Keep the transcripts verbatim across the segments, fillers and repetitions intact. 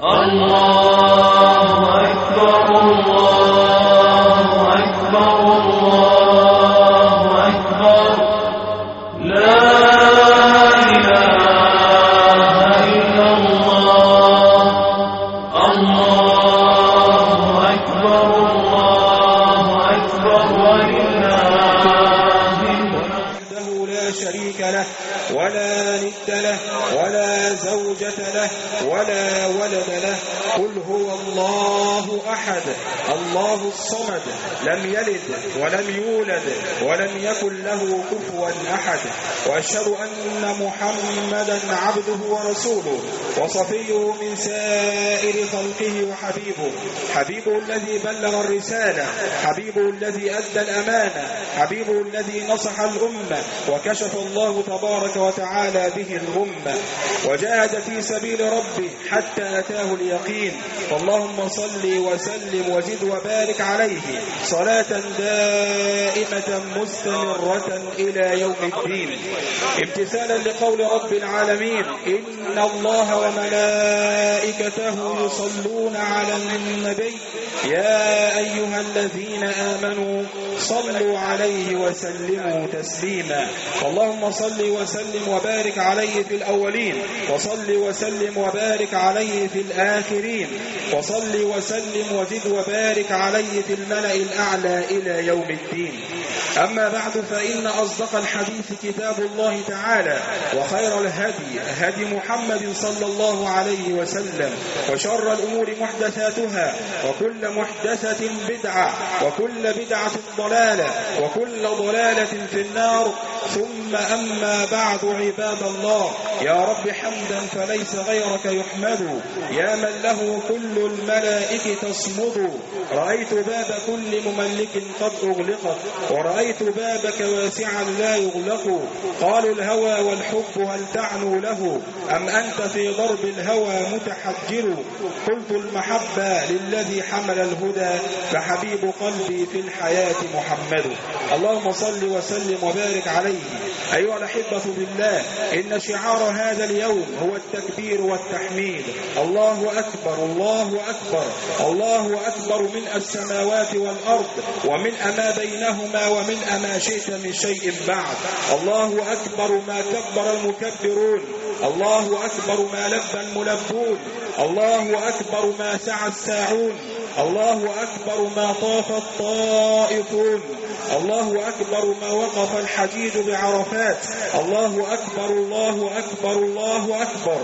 الله أكبر الله أكبر الله أكبر لا إله إلا الله الله أكبر الله أكبر ولله وحده لا شريك له ولا ند له ولا زوجة له ولا ولد له قل هو الله أحد الله الصمد لم يلد ولم يولد ولم يكن له كفوا أحد وأشهد أن محمدا عبده ورسوله وصفيه من سائر خلقه وحبيبه حبيبه الذي بلغ الرسالة حبيبه الذي أدى الأمانة حبيبه الذي نصح الأمة وكشف الله تبارك وتعالى به الغمة وجاهد في سبيل ربه حتى أتاه اليقين فاللهم صل وسلم وزد وبارك عليه صلاة دائمة مستمرة إلى يوم الدين امتثالا لقول رب العالمين إن الله وملائكته يصلون على النبي يا أيها الذين آمنوا صلوا عليه وسلموا تسليما اللهم صل وسلم وبارك عليه في الأولين وصل وسلم وبارك عليه في الآخرين وصل وسلم وزد وبارك عليه في الملأ الأعلى إلى يوم الدين أما بعد فإن أصدق الحديث كتاب الله تعالى وخير الهدي هدي محمد صلى الله عليه وسلم وشر الأمور محدثاتها وكل محدثة بدعة وكل بدعة ضلالة وكل ضلالة في النار ثم أما بعد عباد الله يا رب حمدا فليس غيرك يحمد يا من له كل الملائكة تصمد رأيت باب كل مملك قد أغلقت ورأيت بابك واسعا لا يغلق قالوا الهوى والحب هل تعنوا له أم أنت في ضرب الهوى متحجر قلت المحبة للذي حمل الهدى فحبيب قلبي في الحياة محمد اللهم صل وسلم وبارك عليه أيها الأحبة بالله إن شعار هذا اليوم هو التكبير والتحميد الله أكبر الله أكبر الله أكبر من السماوات والأرض ومن أما بينهما ومن أما شئت من شيء بعد الله أكبر ما كبر المكبرون الله أكبر ما لبى الملبون الله أكبر ما سعى الساعون الله أكبر ما طاف الطائفون الله أكبر ما وقف الحديد بعرفات الله أكبر الله أكبر الله أكبر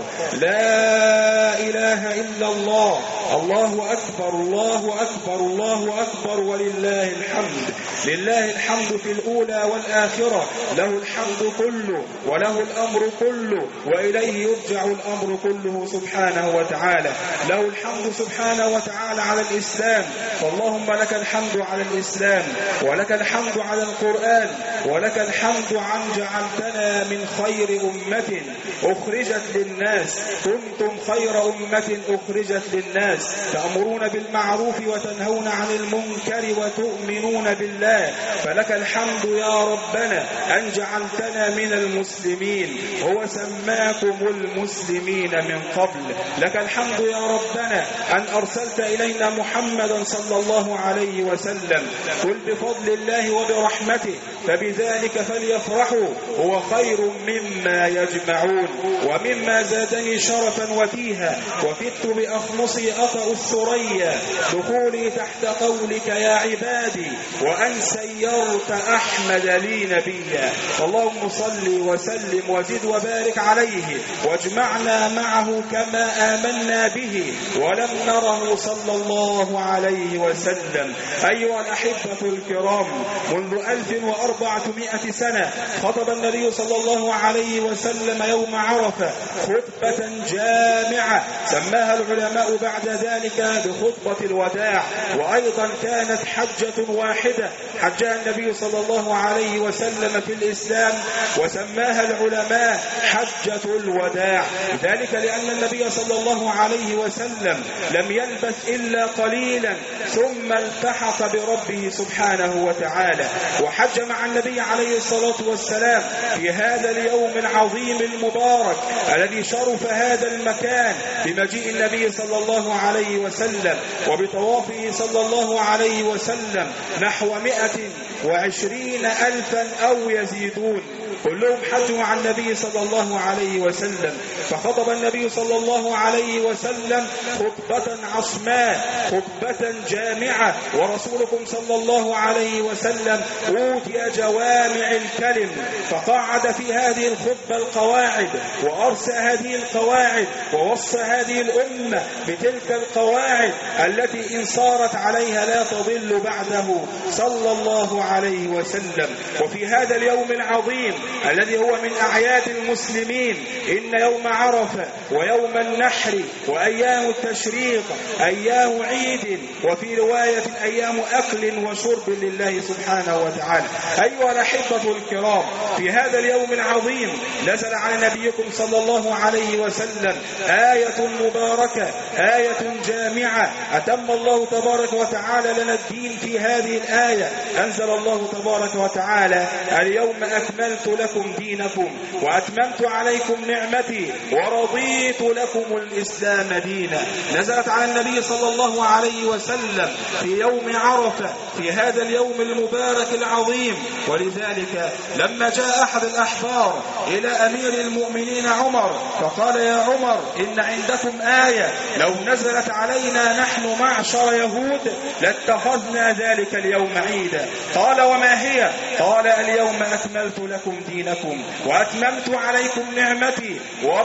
لا إله إلا الله الله أكبر الله أكبر الله أكبر ولله الحمد لله الحمد في الأولى والآخرة له الحمد كله وله الأمر كله وإليه يرجع الأمر كله سبحانه وتعالى له الحمد سبحانه وتعالى على الإسلام فاللهم لك الحمد على الإسلام ولك الحمد على القرآن ولك الحمد عن جعلتنا من خير أمة أخرجت للناس كنتم خير أمة أخرجت للناس تأمرون بالمعروف وتنهون عن المنكر وتؤمنون بالله فلك الحمد يا ربنا أن جعلتنا من المسلمين هو سماكم المسلمين من قبل لك الحمد يا ربنا أن أرسلت إلينا محمدا صلى الله عليه وسلم قل بفضل الله وبرحمته فبذلك فليفرحوا هو خير مما يجمعون ومما زادني شرفا وفيها وفدت بأخمصي أطأ الثريا دخولي تحت قولك يا عبادي وأن سيرت أحمد لي نبيا اللهم صل وسلم وزد وبارك عليه واجمعنا معه كما آمنا به ولم نره صلى الله عليه وسلم أيها الأحبة الكرام منذ ألف وأربعمائة سنة خطب النبي صلى الله عليه وسلم يوم عرفة خطبة جامعة سماها العلماء بعد ذلك بخطبة الوداع وأيضا كانت حجة واحدة حجها النبي صلى الله عليه وسلم في الإسلام وسماها العلماء حجة الوداع ذلك لأن النبي صلى الله عليه وسلم لم يلبث إلا قليلا ثم التحق بربه سبحانه وتعالى وحج مع النبي عليه الصلاة والسلام في هذا اليوم العظيم المبارك الذي شرف هذا المكان بمجيء النبي صلى الله عليه وسلم وبطوافه صلى الله عليه وسلم نحو مئة وعشرين ألفا أو يزيدون، كلهم حجوا عن النبي صلى الله عليه وسلم. فخطب النبي صلى الله عليه وسلم خطبة عصماء، خطبة جامعة، ورسولكم صلى الله عليه وسلم أوتي جوامع الكلم، فقعد في هذه الخطبة القواعد وأرسى هذه القواعد ووصى هذه الأمة بتلك القواعد التي إن صارت عليها لا تضل بعده صلى الله عليه وسلم. وفي هذا اليوم العظيم الذي هو من أعياد المسلمين، إن يوم عرفة ويوم النحر وأيام التشريق أيام عيد، وفي رواية أيام أكل وشرب لله سبحانه وتعالى. أيها الأحبة الكرام، في هذا اليوم العظيم نزل على نبيكم صلى الله عليه وسلم آية مباركة، آية جامعة، أتم الله تبارك وتعالى لنا الدين في هذه الآية. أنزل الله تبارك وتعالى: اليوم أكملت لكم دينكم وأتممت عليكم نعمتي ورضيت لكم الإسلام دينا. نزلت على النبي صلى الله عليه وسلم في يوم عرفة، في هذا اليوم المبارك العظيم. ولذلك لما جاء أحد الأحبار إلى أمير المؤمنين عمر فقال: يا عمر، إن عندكم آية لو نزلت علينا نحن معشر يهود لاتخذنا ذلك اليوم عيدا. قال: وما هي؟ قال: اليوم أكملت لكم دينكم وأتممت عليكم نعمتي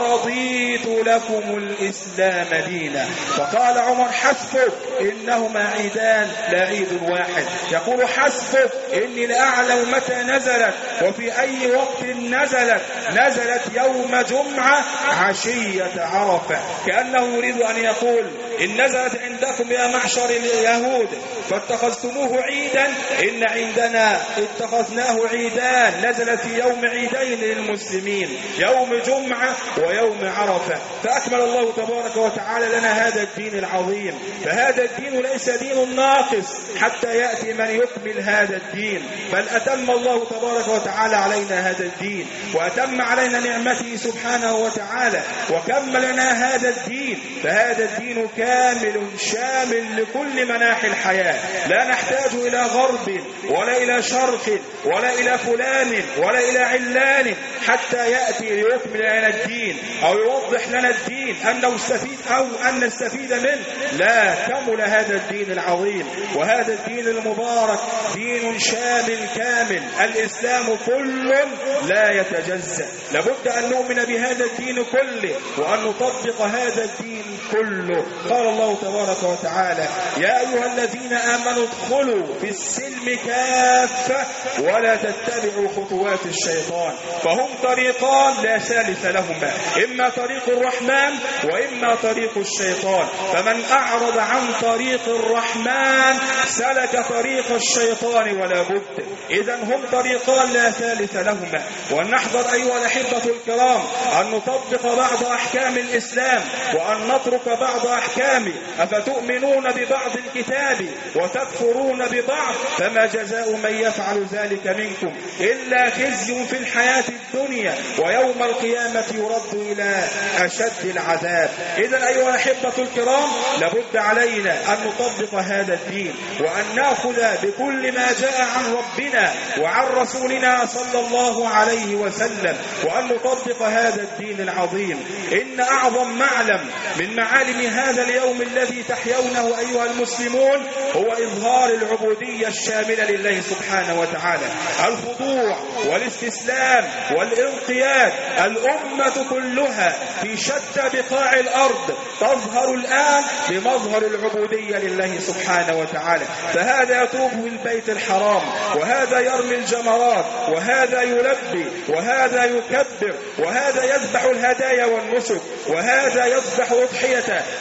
ورضيت لكم الإسلام دينا. فقال عمر: حسبك، إنهما عيدان لا عيد واحد. يقول: حسبك، إني لأعلم متى نزلت وفي أي وقت نزلت. نزلت يوم جمعة عشية عرفة. كأنه يريد أن يقول: إن نزلت عندكم يا معشر اليهود فاتخذتموه عيدا، إن عندنا اتخذناه عيدان، نزلت في يوم عيدين للمسلمين، يوم جمعة ويوم عرفة. فأكمل الله تبارك وتعالى لنا هذا الدين العظيم. فهذا الدين ليس دين ناقص حتى يأتي من يكمل هذا الدين، بل أتم الله تبارك وتعالى علينا هذا الدين وأتم علينا نعمته سبحانه وتعالى وكمل لنا هذا الدين. فهذا الدين كامل شامل لكل مناحي الحياة، لا نحتاج إلى غرب ولا إلى شرق ولا إلى فلان ولا إلى علان حتى يأتي ليكمل لنا الدين أو يوضح لنا الدين أن نستفيد أو أن نستفيد منه. لا، كمل هذا الدين العظيم وهذا الدين المبارك دين شامل كامل. الإسلام كل لا يتجزأ، لابد أن نؤمن بهذا الدين كله وأن نطبق هذا الدين كله. قال الله تبارك وتعالى: يا أيها الذين آمنوا ادخلوا في السلم كافة ولا تتبعوا خطوات الشيطان، فهم طريقان لا ثالث لهما، إما طريق الرحمن وإما طريق الشيطان، فمن أعرض عن طريق الرحمن سلك طريق الشيطان ولا بد. إذن هم طريقان لا ثالث لهما. ونحذر أيها الأحبة الكرام أن نطبق بعض أحكام الإسلام وأن نترك بعض أحكامه. أفتؤمنون ببعض الكتاب وتكفرون ببعض، فما جزاء من يفعل ذلك منكم إلا خزي في الحياة الدنيا ويوم القيامة يرد إلى أشد العذاب. إذن أيها الأحبة الكرام لابد علينا أن نطبق هذا الدين وأن نأخذ بكل ما جاء عن ربنا وعن رسولنا صلى الله عليه وسلم وأن نطبق هذا الدين العظيم. إن أعظم معلم من معالم هذا اليوم الذي تحيونه أيها المسلمون هو إظهار العبودية الشاملة لله سبحانه وتعالى، الخضوع والاستسلام والانقياد. الأمة كلها في شتى بقاع الأرض تظهر الآن بمظهر العبودية لله سبحانه وتعالى. فهذا يطوف في البيت الحرام، وهذا يرمي الجمرات، وهذا يلبي، وهذا يكبر، وهذا يذبح الهدايا والنسك، وهذا يذبح أضحيته، وهذا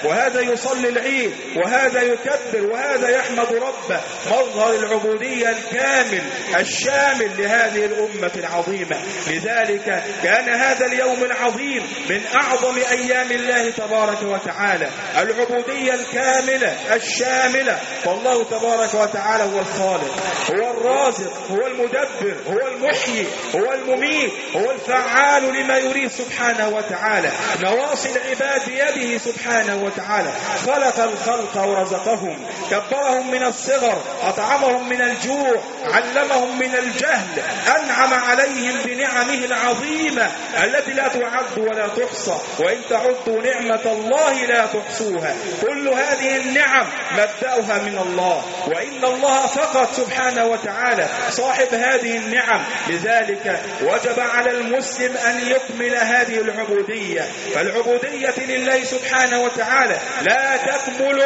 يصلي العيد وهذا يكبر وهذا يحمد ربه، مظهر العبودية الكامل الشامل لهذه الأمة العظيمة. لذلك كان هذا اليوم العظيم من أعظم أيام الله تبارك وتعالى، العبودية الكاملة الشاملة. فالله تبارك وتعالى هو الخالق، هو الرازق، هو المدبر، هو المحيي، هو المميت، هو الفعال لما يريد سبحانه وتعالى. نواصي العباد بيده سبحانه وتعالى، خلق الخلق ورزقهم، كبرهم من الصغر، أطعمهم من الجوع، علمهم من الجهل، أنعم عليهم بنعمه العظيمة التي لا تعد ولا تحصى، وإن تعدوا نعمة الله لا تحصوها. كل هذه النعم مبدأها من الله، وإن الله فقط سبحانه وتعالى صاحب هذه النعم. لذلك وجب على المسلم أن يكمل هذه العبودية. فالعبودية لله سبحانه وتعالى لا تكمل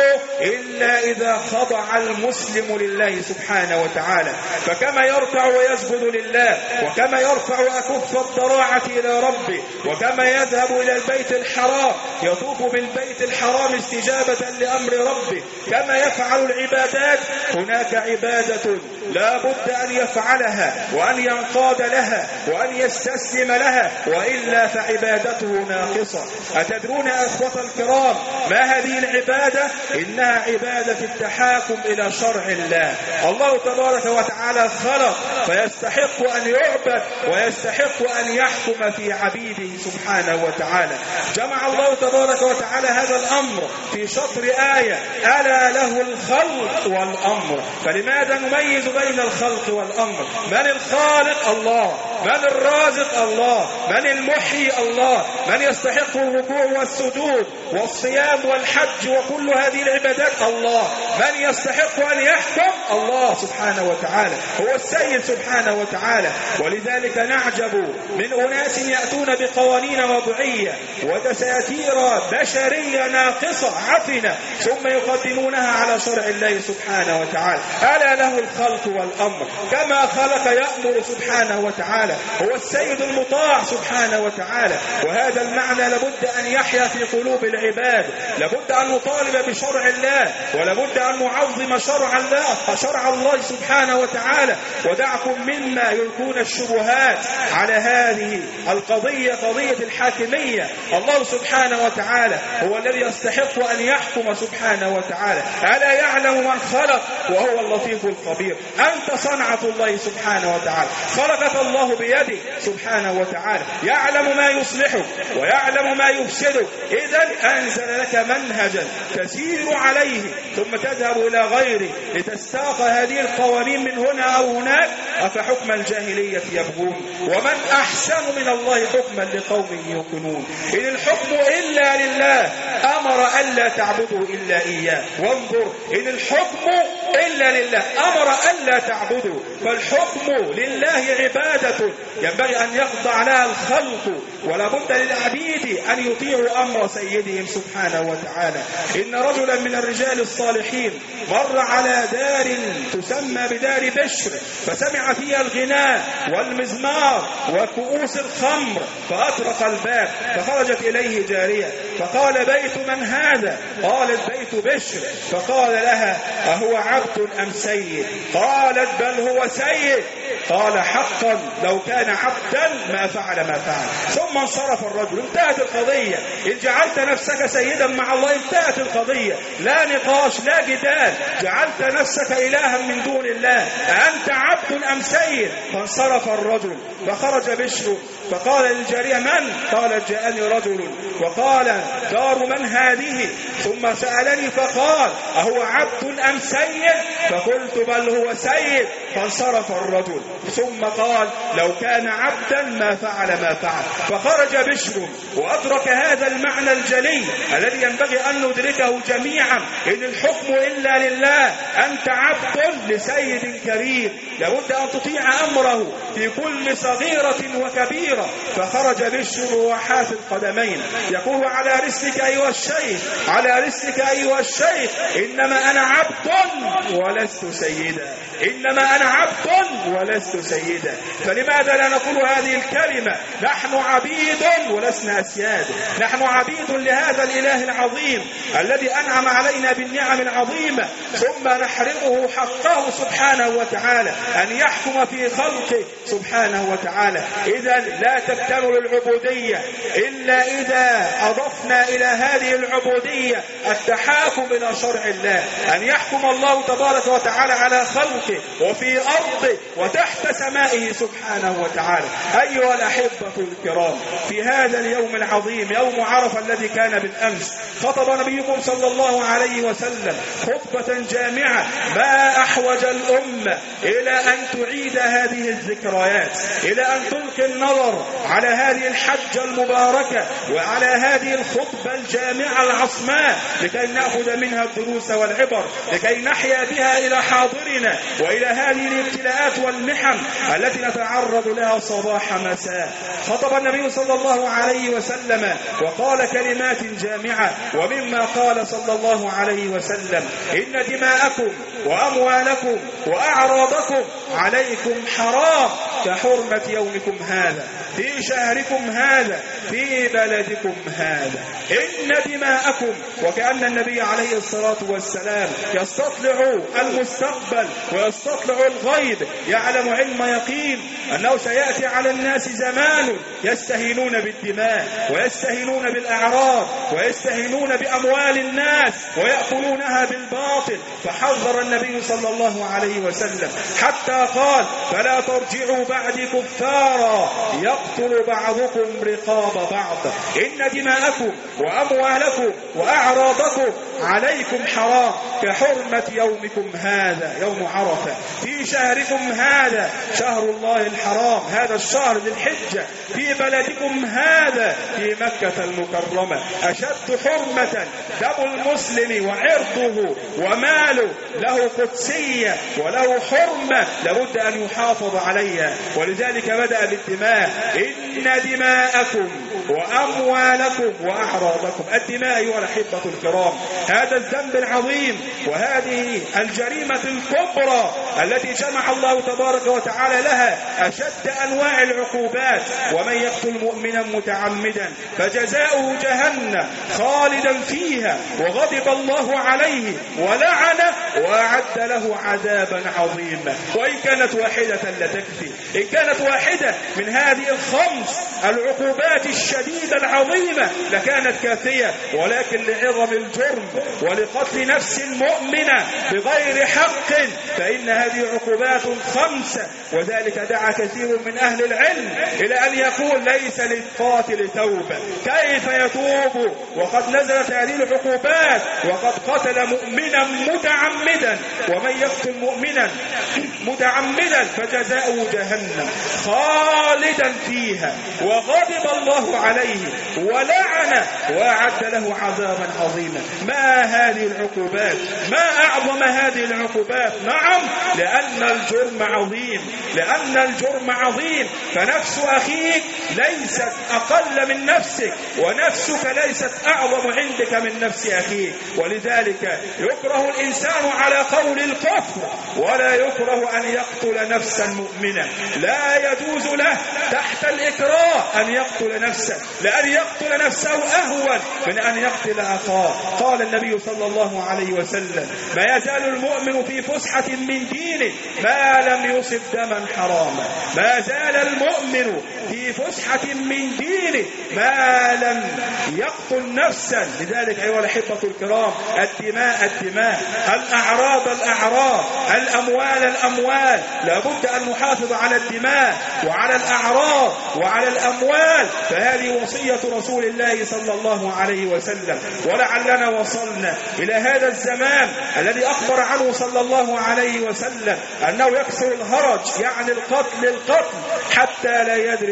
إلا إذا خضع المسلم لله سبحانه وتعالى. فكما يركع ويسجد لله، وكما يرفع أكف الضراعة إلى ربه، وكما يذهب إلى البيت الحرام يطوف بالبيت الحرام استجابة لأمر ربه، كما يفعل العبادات، هناك عبادة لا بد أن يفعلها وأن ينقاد لها وأن يستسلم لها، وإلا فعبادته ناقصة. أتدرون أخوة الكرام ما هذه العبادة؟ إنها عبادة التحاكم إلى شرع الله. الله تبارك وتعالى خلق فيستحق أن يعبد ويستحق أن يحكم في عبيده سبحانه وتعالى. جمع الله تبارك وتعالى هذا الأمر في شطر آية: ألا له الخلق والأمر. فلماذا نميز بين الخلق والأمر؟ من الخالق؟ الله. من الرازق؟ الله. من المحيي؟ الله. من يستحق الركوع والسجود والصيام والحج وكل هذه العبادات؟ الله. من يستحق أن يحكم؟ الله سبحانه وتعالى، هو السيد سبحانه وتعالى. ولذلك نعجب من أناس يأتون بقوانين وضعية ودساتير بشرية ناقصة عفنة ثم يقدمونها على شرع الله سبحانه وتعالى. ألا له الخلق والأمر، كما خلق يأمر سبحانه وتعالى، هو السيد المطاع سبحانه وتعالى. وهذا المعنى لابد أن يحيا في قلوب العباد، لابد أن نطالب بشرع الله، ولابد أن نعظم شرع الله شرع الله سبحانه وتعالى. ودعكم مما يلقون الشبهات على هذه القضية، قضية الحاكمية. الله سبحانه وتعالى هو الذي يستحق أن يحكم سبحانه وتعالى. ألا يعلم من خلق وهو اللطيف الخبير. أنت صنعة الله سبحانه وتعالى، خلقك الله بيده سبحانه وتعالى، يعلم ما يصلحك ويعلم ما يفسدك. إذن أنزل لك منهجا تسير عليه ثم تذهب إلى غيره لتستاق هذه القوانين من هنا أو هناك. أفحكم الجاهلية يبغون ومن أحسن من الله حكما لقوم يوقنون. إن الحكم إلا لله، أمر ألا تعبدوا إلا إياه. وانظر، إن الحكم إلا لله، أمر ألا تعبدوا. فالحكم لله عبادة ينبغي أن يخضع لها الخلق، ولا بد للعبيد أن يطيعوا أمر سيدهم سبحانه وتعالى. إن رجلا من الرجال الصالحين مر على دار تسمى بدار بشر، فسمع فيها الغناء والمزمار وكؤوس الخمر، فأطرق الباب فخرجت إليه جارية فقال: بيت من هذا؟ قالت: بيت بشر. فقال لها: أهو عبد أم سيد؟ قالت: بل هو سيد. قال: حقا لو كان عبدا ما فعل ما فعل. ثم انصرف الرجل. انتهت القضية. إن جعلت نفسك سيدا مع الله انتهت القضية، لا نقاش لا جدال. جعلت نفسك إلها من دون الله، أنت عبد أم سيد؟ فانصرف الرجل. فخرج بشر فقال للجارية: من؟ قالت: جاءني رجل وقال: دار من هذه؟ ثم سألني فقال: أهو عبد أم سيد؟ فقلت: بل هو سيد. فانصرف الرجل. ثم قال: لو كان عبدا ما فعل ما فعل. فخرج بشر وأدرك هذا المعنى الجلي الذي ينبغي أن ندركه جميعا: إن الحكم إلا لله. أنت عبد لسيد كريم، لابد أن تطيع أمره في كل صغيرة وكبيرة. كبيرة، فخرج بشر وحافي القدمين يقول: على رسلك أيها الشيخ، على رسلك أيها الشيخ، إنما أنا عبد ولست سيدا، إنما أنا عبد ولست سيدا. فلماذا لا نقول هذه الكلمة؟ نحن عبيد ولسنا أسياد، نحن عبيد لهذا الإله العظيم الذي أنعم علينا بالنعم العظيمة، ثم نحرمه حقه سبحانه وتعالى أن يحكم في خلقه سبحانه وتعالى. إذا لا تكتمل العبودية إلا إذا أضفنا إلى هذه العبودية التحاكم إلى شرع الله، أن يحكم الله تبارك وتعالى على خلقه وفي أرضه وتحت سمائه سبحانه وتعالى. أيها الأحبة الكرام، في هذا اليوم العظيم يوم عرفة الذي كان بالأمس، خطب نبيكم صلى الله عليه وسلم خطبة جامعة ما أحوج الأمة إلى أن تعيد هذه الذكريات، إلى أن تلقي النظر على هذه الحجة المباركة وعلى هذه الخطبة الجامعة العصماء، لكي نأخذ منها الدروس والعبر، لكي نحيا بها إلى حاضرنا وإلى هذه الابتلاءات والمحن التي نتعرض لها صباح مساء. خطب النبي صلى الله عليه وسلم وقال كلمات جامعة، ومما قال صلى الله عليه وسلم: إن دماءكم وأموالكم وأعراضكم عليكم حرام كحرمة يومكم هذا في شهركم هذا في بلدكم هذا. إن دماءكم، وكأن النبي عليه الصلاة والسلام يستطلع المستقبل ويستطلع الغيب، يعلم علم يقين أنه سيأتي على الناس زمان يستهينون بالدماء ويستهينون بالأعراض ويستهينون بأموال الناس ويأكلونها بالباطل. فحذر النبي صلى الله عليه وسلم حتى قال: فلا ترجعوا بعد كفارا يقتل بعضكم رقاب بعض. إن دماءكم وأموالكم وأعراضكم عليكم حرام كحرمة يومكم هذا يوم عرفة في شهركم هذا شهر الله الحرام، هذا الشهر ذي الحجة، في بلدكم هذا في مكة المكرمة. أشد حرمة دم المسلم وعرضه وماله، له قدسية وله حرمة لابد أن يحافظ عليها، ولذلك بدأ بالدماء. إن دماءكم وأموالكم وأعراضكم. الدماء أيها الأحبة الكرام هذا الذنب العظيم وهذه الجريمة الكبرى التي جمع الله تبارك وتعالى لها أشد أنواع العقوبات. ومن يقتل مؤمنا متعمدا فجزاؤه جهنم خالدا فيها وغضب الله عليه ولعنه وأعد له عذابا عظيما. وإن كانت واحدة لتكفي، إن كانت واحدة من هذه الخمس العقوبات الشديدة العظيمة لكانت كافية، ولكن لعظم الجرم ولقتل نفس مؤمنة بغير حق فإن هذه عقوبات خمسة. وذلك دعا كثير من أهل العلم إلى أن يقول: ليس للقاتل توبة، كيف يتوب وقد نزلت هذه العقوبات وقد قتل مؤمنا متعمدا. ومن يقتل مؤمنا متعمدا فجزاؤه جهنم خالدا فيها وغضب الله عليه ولعنه وأعد له عذابا عظيما. ما هذه العقوبات؟ ما أعظم هذه العقوبات؟ نعم، لأن الجرم عظيم، لأن الجرم عظيم. فنفس أخيك ليست أقل من نفسك، ونفسك ليست أعظم عندك من نفس أخيك. ولذلك يكره الإنسان على قول الكفر ولا يكره أن يقتل نفسا مؤمنا. لا يجوز له تحت الإكراه أن يقتل نفسه، لأن يقتل نفسه أهون من أن يقتل أخاه. قال النبي صلى الله عليه وسلم: ما يزال المؤمن في فسحة من دينه ما لم يصب دما حراما. ما زال المؤمن في فسحة من دينه ما لم يقتل نفسا. لذلك أيها الأحبة الكرام الدماء الدماء، الأعراض الأعراض، الأموال الأموال، لابد أن نحافظ على الدماء وعلى الأعراض وعلى الأموال. فهذه وصية رسول الله صلى الله عليه وسلم. ولعلنا وصلنا إلى هذا الزمان الذي أخبر عنه صلى الله عليه وسلم أنه يكثر الهرج، يعني القتل القتل حتى لا يدري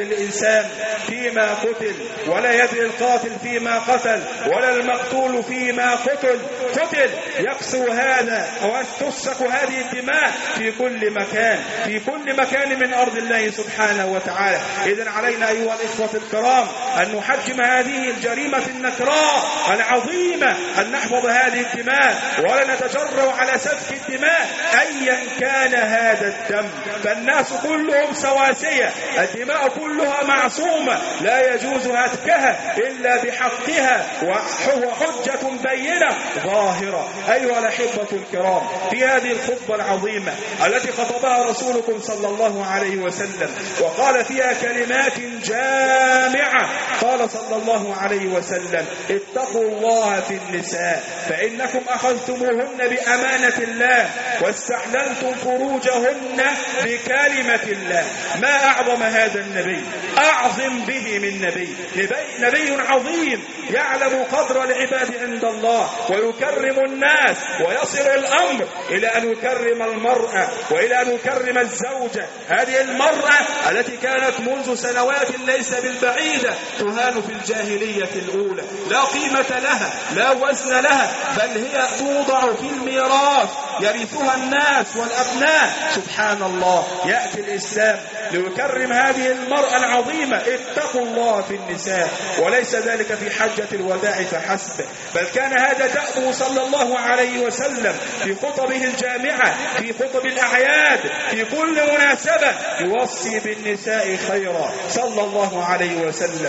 الإنسان فيما قتل، ولا يدري القاتل فيما قتل، ولا المقتول فيما قتل قتل يكسو هذا أو تسفك هذه الدماء في كل مكان، في كل مكان من أرض الله سبحانه وتعالى. إذن علينا أيها الإخوة الكرام أن نحجم هذه الجريمة النكراء العظيمة، أن نحفظ هذه الدماء ولا نتجرأ على سفك الدماء أيا كان هذا الدم، فالناس كلهم سواسية، الدماء كلها معصومة لا يجوز هتكها إلا بحقها وحجة بينة ظاهرة. أيها الأحبة الكرام، في هذه الخطبة العظيمة التي خطبها رسولكم صلى الله عليه وسلم وقال فيها كلمات جامعة، قال صلى الله عليه وسلم: اتقوا الله في النساء فإنكم أخذتموهن بأمانة الله واستحللتم فروجهن بكلمة الله. ما أعظم هذا النبي، أعظم به من نبي، نبي عظيم يعلم قدر العباد عند الله ويكرم الناس، ويصل الأمر إلى أن يكرم المرأة وإلى أن يكرم الزوجة. هذه المرأة التي كانت منذ سنوات ليس بالبعيدة تهان في الجاهلية الأولى، لا قيمة لها لا وزن لها، بل هي توضع في الميراث يرثها الناس والأبناء. سبحان الله، يأتي الإسلام ليكرم هذه المرأة العظيمة. اتقوا الله في النساء، وليس ذلك في حجة الوداع فحسب، بل كان هذا دأبه صلى الله عليه وسلم في خطبه الجامعة، في خطب الأعياد، في كل مناسبة يوصي بالنساء خيرا صلى الله عليه وسلم.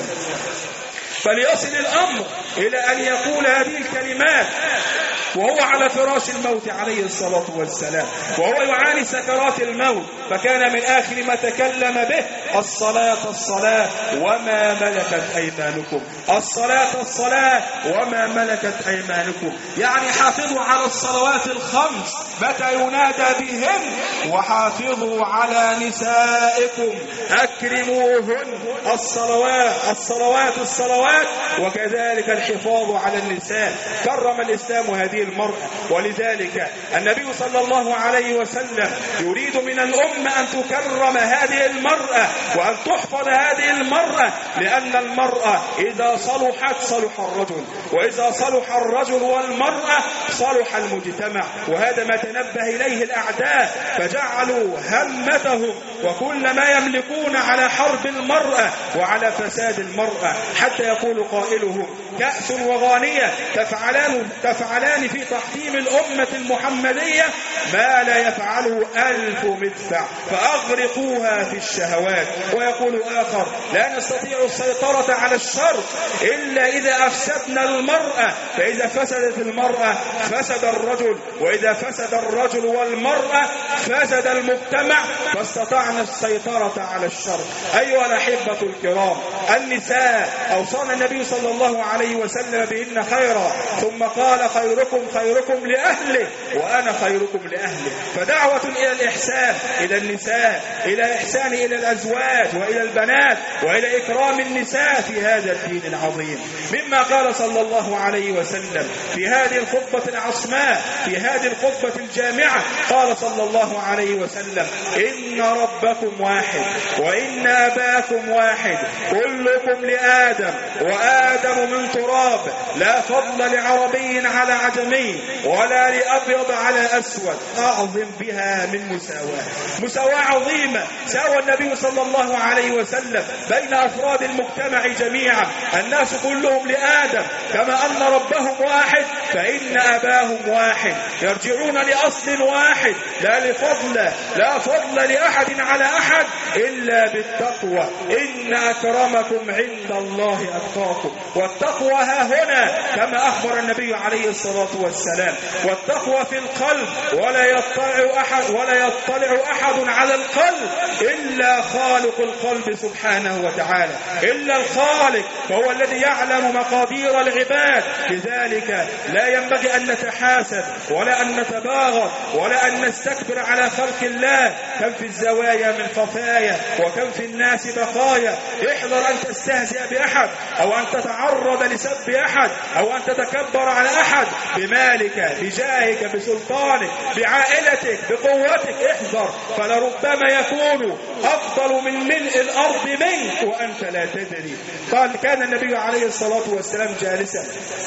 فليصل الأمر إلى أن يقول هذه الكلمات وهو على فراش الموت عليه الصلاة والسلام، وهو يعاني سكرات الموت، فكان من آخر ما تكلم به: الصلاة الصلاة وما ملكت أيمانكم، الصلاة الصلاة وما ملكت أيمانكم. يعني حافظوا على الصلوات الخمس متى ينادى بهن، وحافظوا على نسائكم أكرموهن. الصلوات الصلوات الصلوات وكذلك الحفاظ على النساء. كرم الإسلام هذه المرأة، ولذلك النبي صلى الله عليه وسلم يريد من الأمة أن تكرم هذه المرأة وأن تحفظ هذه المرأة، لأن المرأة إذا صلحت صلح الرجل، وإذا صلح الرجل والمرأة صلح المجتمع. وهذا ما تنبه إليه الأعداء، فجعلوا همتهم وكل ما يملكون على حرب المرأة وعلى فساد المرأة، حتى يقول قائلهم: كأس وغانية تفعلان تفعلان في تحطيم الأمة المحمدية ما لا يفعله ألف مدفع فأغرقوها في الشهوات. ويقول آخر: لا نستطيع السيطرة على الشر إلا إذا أفسدنا المرأة، فإذا فسدت المرأة فسد الرجل، وإذا فسد الرجل والمرأة فسد المجتمع، فاستطعنا السيطرة على الشر. أيها الأحبة الكرام، النساء أوصانا النبي صلى الله عليه وسلم بهن خيرا، ثم قال: خيركم خيركم لأهله وأنا خيركم لأهله. فدعوة إلى الإحسان إلى النساء، إلى إحسان إلى الأزواج وإلى البنات، وإلى إكرام النساء في هذا الدين العظيم. مما قال صلى الله عليه وسلم في هذه الخطبة العصماء، في هذه الخطبة الجامعة، قال صلى الله عليه وسلم: إن ربكم واحد وإن أباكم واحد، كلكم لآدم وآدم من تراب، لا فضل لعربي على عجمي ولا لأبيض على أسود أعظم بها من مساواة. مساواة عظيمة، ساوى النبي صلى الله عليه وسلم بين أفراد المجتمع جميعا، الناس كلهم لآدم، كما أن ربهم واحد فإن أباهم واحد، يرجعون لأصل واحد، لا لفضل لا فضل لأحد على أحد إلا بالتقوى. إن أكرمكم عند الله أتقاكم. والتقوى ها هنا كما أخبر النبي عليه الصلاة والسلام، والتقوى في القلب، ولا يطلع أحد ولا يطلع أحد على القلب إلا خالق القلب سبحانه وتعالى، إلا الخالق، فهو الذي يعلم مقادير العباد. لذلك لا ينبغي أن نتحاسد ولا أن نتباغض ولا أن نستكبر على خلق الله. كم في الزوايا من خفايا وكم في الناس بقايا. احذر أن تستهزئ بأحد أو أن تتعرض لسب أحد أو أن تتكبر على أحد بمالك بجاهك بسلطانك بعائلتك بقوتك. احذر، فلربما يكون أفضل من ملء الأرض منك وأنت لا تدري. قال كان النبي عليه الصلاة والسلام جالسا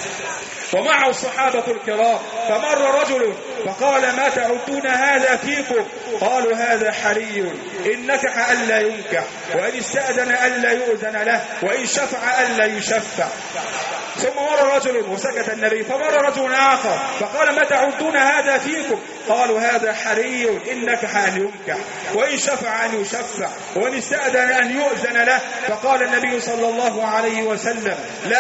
ومعه الصحابة الكرام، فمر رجل فقال ما تعدون هذا فيكم؟ قالوا هذا حري، إن نكح ألا ينكح، وإن استأذن ألا يؤذن له، وإن شفع ألا يشفع. ثم مر رجل وسكت النبي، فمر رجل آخر فقال ما تعدون هذا فيكم؟ قالوا هذا حري، إن نكح أن ينكح، وإن شفع أن يشفع، وإن استأذن أن يؤذن له. فقال النبي صلى الله عليه وسلم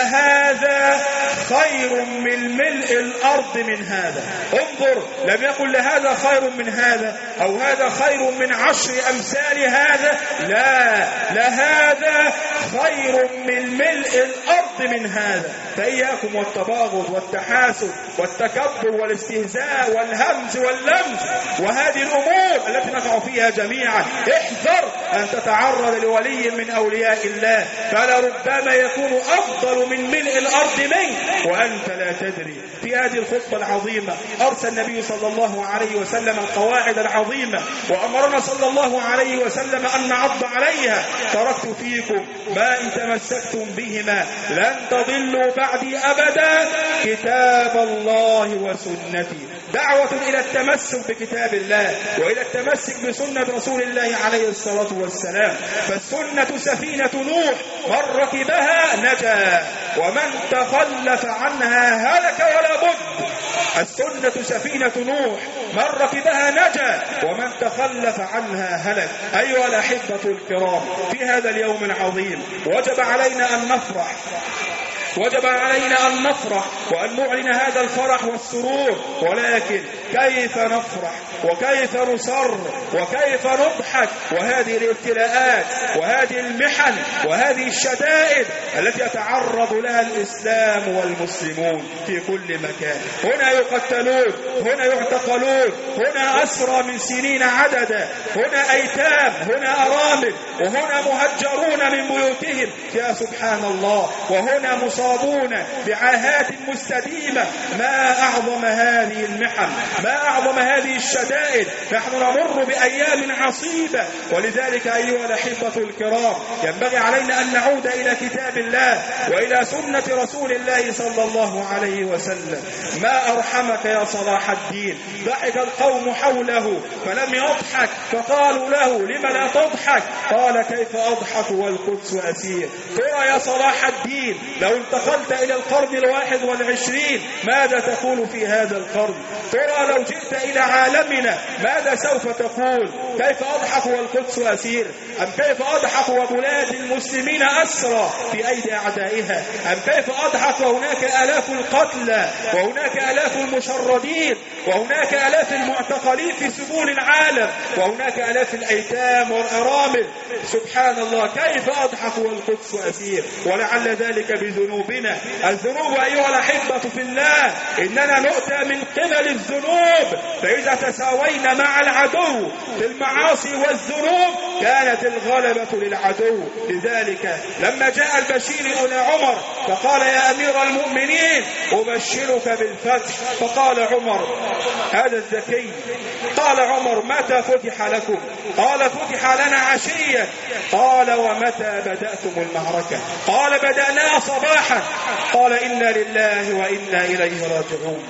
لهذا خير من ملء الأرض من هذا. انظر، لم يقل لهذا خير من هذا أو هذا خير من عشر أمثال هذا، لا، لهذا خير من ملء الأرض من هذا. فإياكم والتباغض والتحاسد والتكبر والاستهزاء والهمز واللمز وهذه الأمور التي نقع فيها جميعا. احذر أن تتعرض لولي من أولياء الله، فلربما يكون أفضل من ملء الأرض منك وأنت لا تدري. في هذه الخطبة العظيمة أرسل النبي صلى الله عليه وسلم القواعد العظيمة، وأمرنا صلى الله عليه وسلم أن نعض عليها. تركت فيكم ما إن تمسكتم بهما لن تضلوا بعدي أبدا، كتاب الله وسنتي. دعوة إلى التمسك بكتاب الله وإلى التمسك بسنة رسول الله عليه الصلاة والسلام. فالسنة سفينة نوح، من ركبها نجا ومن تخلف عنها هلك ولا بد. السنة سفينة نوح، من ركبها نجا ومن تخلف عنها هلك. أيها الأحبة الكرام، في هذا اليوم العظيم وجب علينا أن نفرح، وجب علينا أن نفرح وأن نعلن هذا الفرح والسرور، ولكن كيف نفرح وكيف نصر وكيف نضحك وهذه الابتلاءات وهذه المحن وهذه الشدائد التي يتعرض لها الإسلام والمسلمون في كل مكان. هنا يقتلون، هنا يعتقلون، هنا أسرى من سنين عددا، هنا أيتام، هنا أرامل، وهنا مهجرون من بيوتهم يا سبحان الله، وهنا مصابون بعاهات مستديمة. ما أعظم هذه المحن، ما أعظم هذه الشدائد. نحن نمر بأيام عصيبة، ولذلك أيها الأحبة الكرام ينبغي علينا أن نعود إلى كتاب الله وإلى سنة رسول الله صلى الله عليه وسلم. ما أرحمك يا صلاح الدين. ضحك القوم حوله فلم يضحك، فقالوا له لم لا تضحك؟ قال كيف أضحك والقدس أسير. ترى يا صلاح الدين لو انتقلت إلى القرن الواحد والعشرين ماذا تقول في هذا القرن؟ ترى لو جئت إلى عالمنا ماذا سوف تقول؟ كيف أضحك والقدس أسير؟ أم كيف أضحك وبلاد المسلمين أسرى في أيدي أعدائها؟ أم كيف أضحك وهناك آلاف القتلى وهناك آلاف المشردين وهناك آلاف المعتقلين في سبول العالم وهناك آلاف الأيتام والأرامل؟ سبحان الله، كيف أضحك والقدس أسير؟ ولعل ذلك بذنوبنا. الذنوب أيها الأحبة في الله إننا نؤتى من قبل الذنوب، فإذا تساوينا مع العدو في المعاصي والذنوب كانت الغلبة للعدو. لذلك لما جاء البشير إلى عمر فقال يا أمير المؤمنين أبشرك بالفتح، فقال عمر هذا الذكي، قال عمر متى فتح لكم؟ قال فتح لنا عشيا. قال ومتى بدأتم المعركة؟ قال بدأناها صباحا. قال إنا لله وإنا إليه راجعون،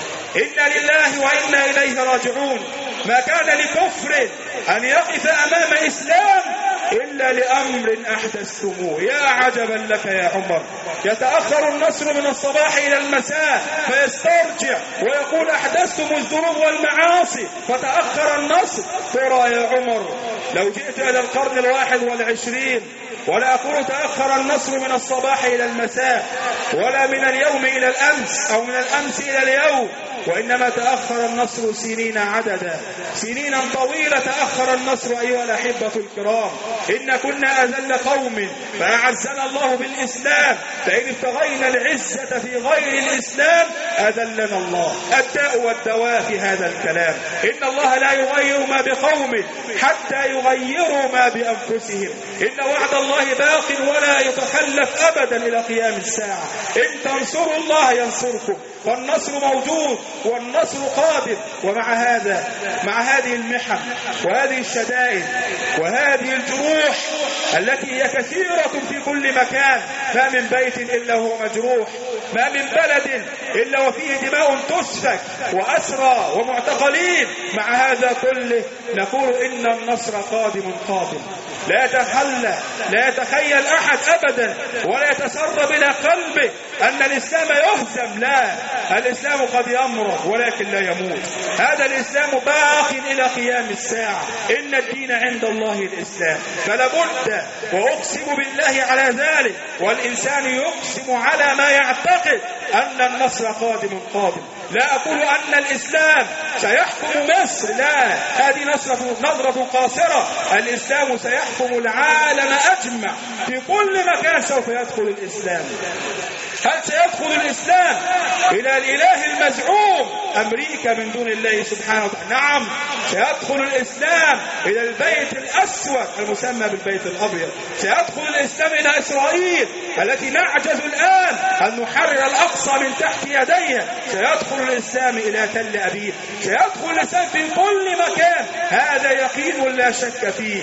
إنا لله وإنا إليه راجعون. ما كان لكفر أن يقف أمام إسلام إلا لأمر أحدثتموه. يا عجبا لك يا عمر، يتأخر النصر من الصباح إلى المساء فيسترجع ويقول أحدثتم الذنوب والمعاصي فتأخر النصر. ترى يا عمر لو جئت إلى القرن الواحد والعشرين ولا أقول تأخر النصر من الصباح إلى المساء ولا من اليوم إلى الأمس أو من الأمس إلى اليوم، وإنما تأخر النصر سنين عددا، سنينا طويلة تأخر النصر أيها الأحبة الكرام. إن كنا أذل قوم فأعزنا الله بالإسلام، فإن ابتغينا العزة في غير الإسلام أذلنا الله. الداء والدواء في هذا الكلام إن الله لا يغير ما بقوم حتى يغيروا ما بأنفسهم. إن وعد الله باق ولا يتخلف أبدا إلى قيام الساعة. إن تنصروا الله ينصركم، فالنصر موجود والنصر قادر. ومع هذا مع هذه المحن وهذه الشدائد وهذه الجروح التي هي كثيرة في كل مكان، ما من بيت إلا هو مجروح، ما من بلد إلا وفيه دماء تسفك وأسرى ومعتقلين، مع هذا كله نقول إن النصر قادم قادم. لا يتخلى لا يتخيل أحد أبدا ولا يتسرب إلى قلبه أن الإسلام يهزم، لا، الإسلام قد يمرض ولكن لا يموت. هذا الإسلام باق إلى قيام الساعة. إن الدين عند الله الإسلام، فلا بد، وأقسم بالله على ذلك، والإنسان يقسم على ما يعتقد أن النصر قادم قادم. لا أقول أن الإسلام سيحكم مصر، لا، هذه نظرة نظرة قاصرة. الإسلام سيحكم العالم أجمع، في كل مكان سوف يدخل الإسلام. هل سيدخل الإسلام إلى الإله المزعوم أمريكا من دون الله سبحانه وتعالى؟ نعم، سيدخل الإسلام إلى البيت الأسود المسمى بالبيت الأبيض. سيدخل الإسلام إلى إسرائيل التي نعجز الآن أن نحرر الأقصى من تحت يديها. سيدخل الإسلام إلى تل أبيب. سيدخل الإسلام في كل مكان، هذا يقين لا شك فيه.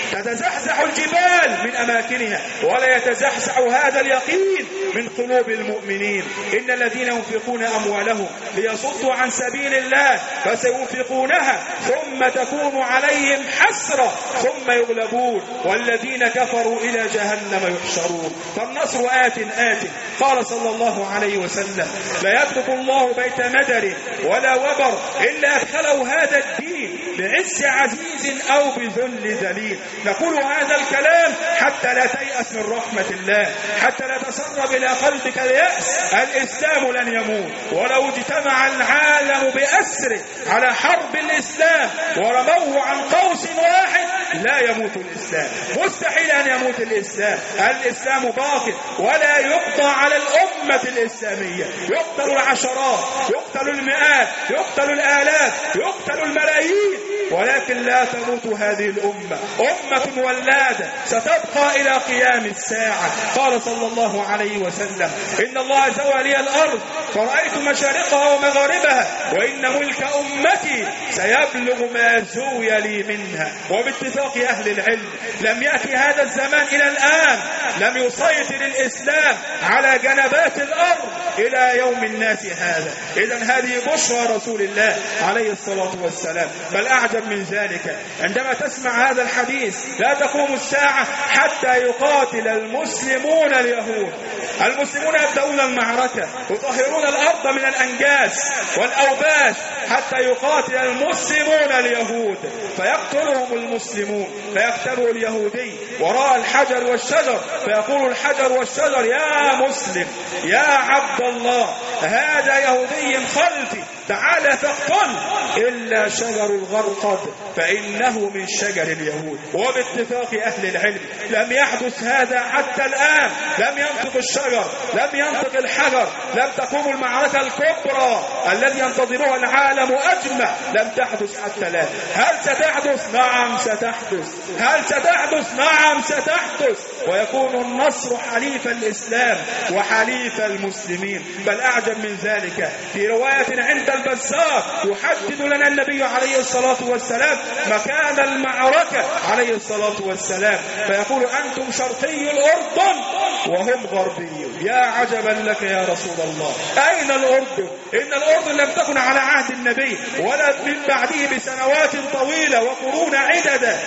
تتزحزح الجبال من أماكنها ولا يتزحزح هذا اليقين من قلوب المؤمنين. إن الذين ينفقون أموالهم ليصدوا عن سبيل الله فسينفقونها ثم تكون عليهم حسرة ثم يغلبون والذين كفروا إلى جهنم يحشرون. فالنصر آت آت. قال صلى الله عليه وسلم: لا يترك الله بيت مدر ولا وبر إلا أدخله هذا الدين بعز عزيز أو بذل ذليل. نقول هذا الكلام حتى لا تيأس من رحمة الله، حتى لا تسرب إلى قلبك اليأس. الإسلام لن يموت، ولو اجتمع العالم بأسره على حرب الإسلام ورموه عن قوس واحد لا يموت الإسلام. مستحيل أن يموت الإسلام. الإسلام باقي ولا يقضى على الأمة الإسلامية. يقتل العشرات، يقتل المئات، يقتل الآلاف، يقتل الملايين، ولكن لا تموت هذه الأمة. أمة ولادة ستبقى إلى قيام الساعة. قال صلى الله عليه وسلم: إن الله زوى لي الأرض فرأيت مشارقها ومغاربها وإن ملك أمتي سيبلغ ما زوي لي منها. وباتفاق أهل العلم لم يأتي هذا الزمان إلى الآن لم يسيطر الإسلام على جنبات الأرض إلى يوم الناس هذا. إذن هذه بشرى رسول الله عليه الصلاة والسلام. بل أعجب من ذلك عندما تسمع هذا الحديث: لا تقوم الساعة حتى يقاتل المسلمون اليهود. المسلمون يبدأون المعركة يطهرون الأرض من الأنجاس والأوباش حتى يقاتل المسلمون اليهود، فيقتلهم المسلمون، فيقتلوا اليهودي وراء الحجر والشجر، فيقول الحجر والشجر: يا مسلم يا عبد الله هذا يهودي خلفي تعال فاقتل، إلا شجر الغرقد فإنه من شجر اليهود. وباتفاق أهل العلم لم يحدث هذا حتى الآن. لم ينطق الشجر، لم ينطق الحجر، لم تقوم المعركة الكبرى التي ينتظرها العالم أجمع، لم تحدث حتى الآن. هل ستحدث؟ نعم ستحدث. هل ستحدث؟ نعم ستحدث. ويكون النصر حليف الإسلام وحليف المسلمين. بل أعجب من ذلك في رواية عند البزار يحدد لنا النبي عليه الصلاة والسلام مكان المعركة عليه الصلاة والسلام، فيقول: أنتم شرقي الأردن وهم غربي. يا عجبا لك يا رسول الله، أين الأردن؟ إن الأردن لم تكن على عهد النبي ولا من بعده بسنوات طويلة وقرون عددة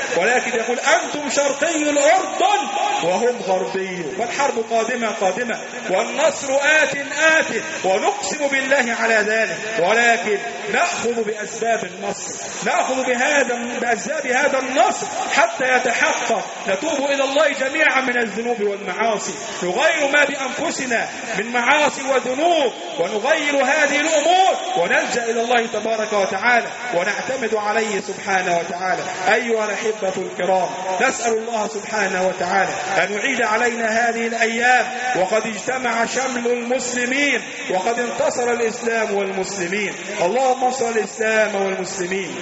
ولكن يقول أنتم شرقي الأردن وهم غربي، والحرب قادمة قادمة والنصر آت آت، ونقسم بالله على ذلك، ولكن نأخذ بأسباب النصر، نأخذ بهذا بأسباب هذا النصر حتى يتحقق. نتوب إلى الله جميعا من الذنوب والمعاصي، نغير ما بأنفسنا من معاصي وذنوب، ونغير هذه الأمور، ونلجأ إلى الله تبارك وتعالى ونعتمد عليه سبحانه وتعالى. أيها الأحبة الكرام، نسأل الله سبحانه وتعالى أن يعيد علينا هذه الأيام وقد اجتمع شمل المسلمين وقد انتصر الإسلام والمسلمين. اللهم انصر الإسلام والمسلمين،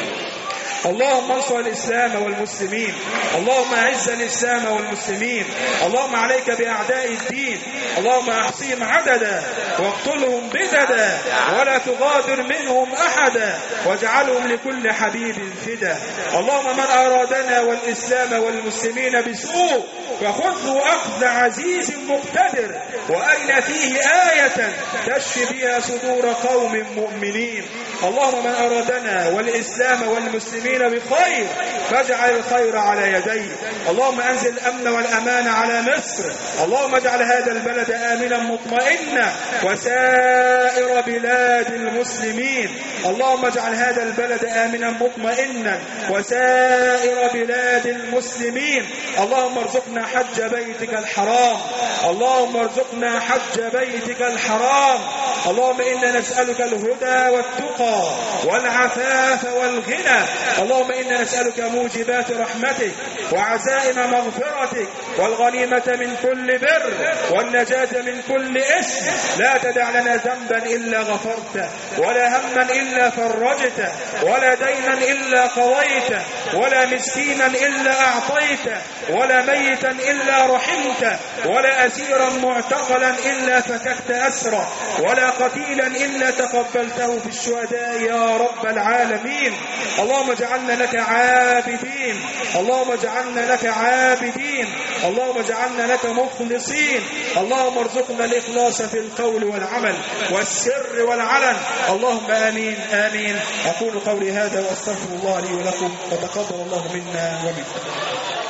اللهم انصر الإسلام والمسلمين، اللهم أعز الإسلام والمسلمين، اللهم عليك بأعداء الدين، اللهم أحصيهم عددا واقتلهم بددا ولا تغادر منهم أحدا واجعلهم لكل حبيب فدا. اللهم من أرادنا والإسلام والمسلمين بسوء فخذه أخذ عزيز مقتدر، وأرنا فيه آية تشفي بها صدور قوم مؤمنين. اللهم من أرادنا والإسلام والمسلمين بخير فاجعل الخير على يديه. اللهم أنزل الأمن والأمان على مصر، اللهم اجعل هذا البلد آمنا مطمئنا وسائر بلاد المسلمين. اللهم اجعل هذا البلد آمنا مطمئنا وسائر بلاد المسلمين. اللهم ارزقنا حج بيتك الحرام، اللهم ارزقنا حج بيتك الحرام. اللهم إنا نسألك الهدى والتقى والعفاف والغنى. اللهم إنا نسألك موجبات رحمتك وعزائم مغفرتك والغنيمة من كل بر والنجاة من كل إثم. لا تدع لنا ذنبا إلا غفرته، ولا هما إلا فرجته، ولا دينا إلا قضيته، ولا مسكينا إلا أعطيته، ولا ميتا إلا رحمته، ولا أسيرا معتقلا إلا فككت أسره، ولا قتيلا إلا تقبلته في الشهداء يا رب العالمين. اللهم اجعلنا لك عابدين، اللهم اجعلنا لك عابدين، اللهم اجعلنا لك مخلصين. اللهم ارزقنا الإخلاص في القول والعمل والسر والعلن. اللهم آمين آمين. أقول قولي هذا وأستغفر الله لي ولكم، وتقبل الله منا ومنكم.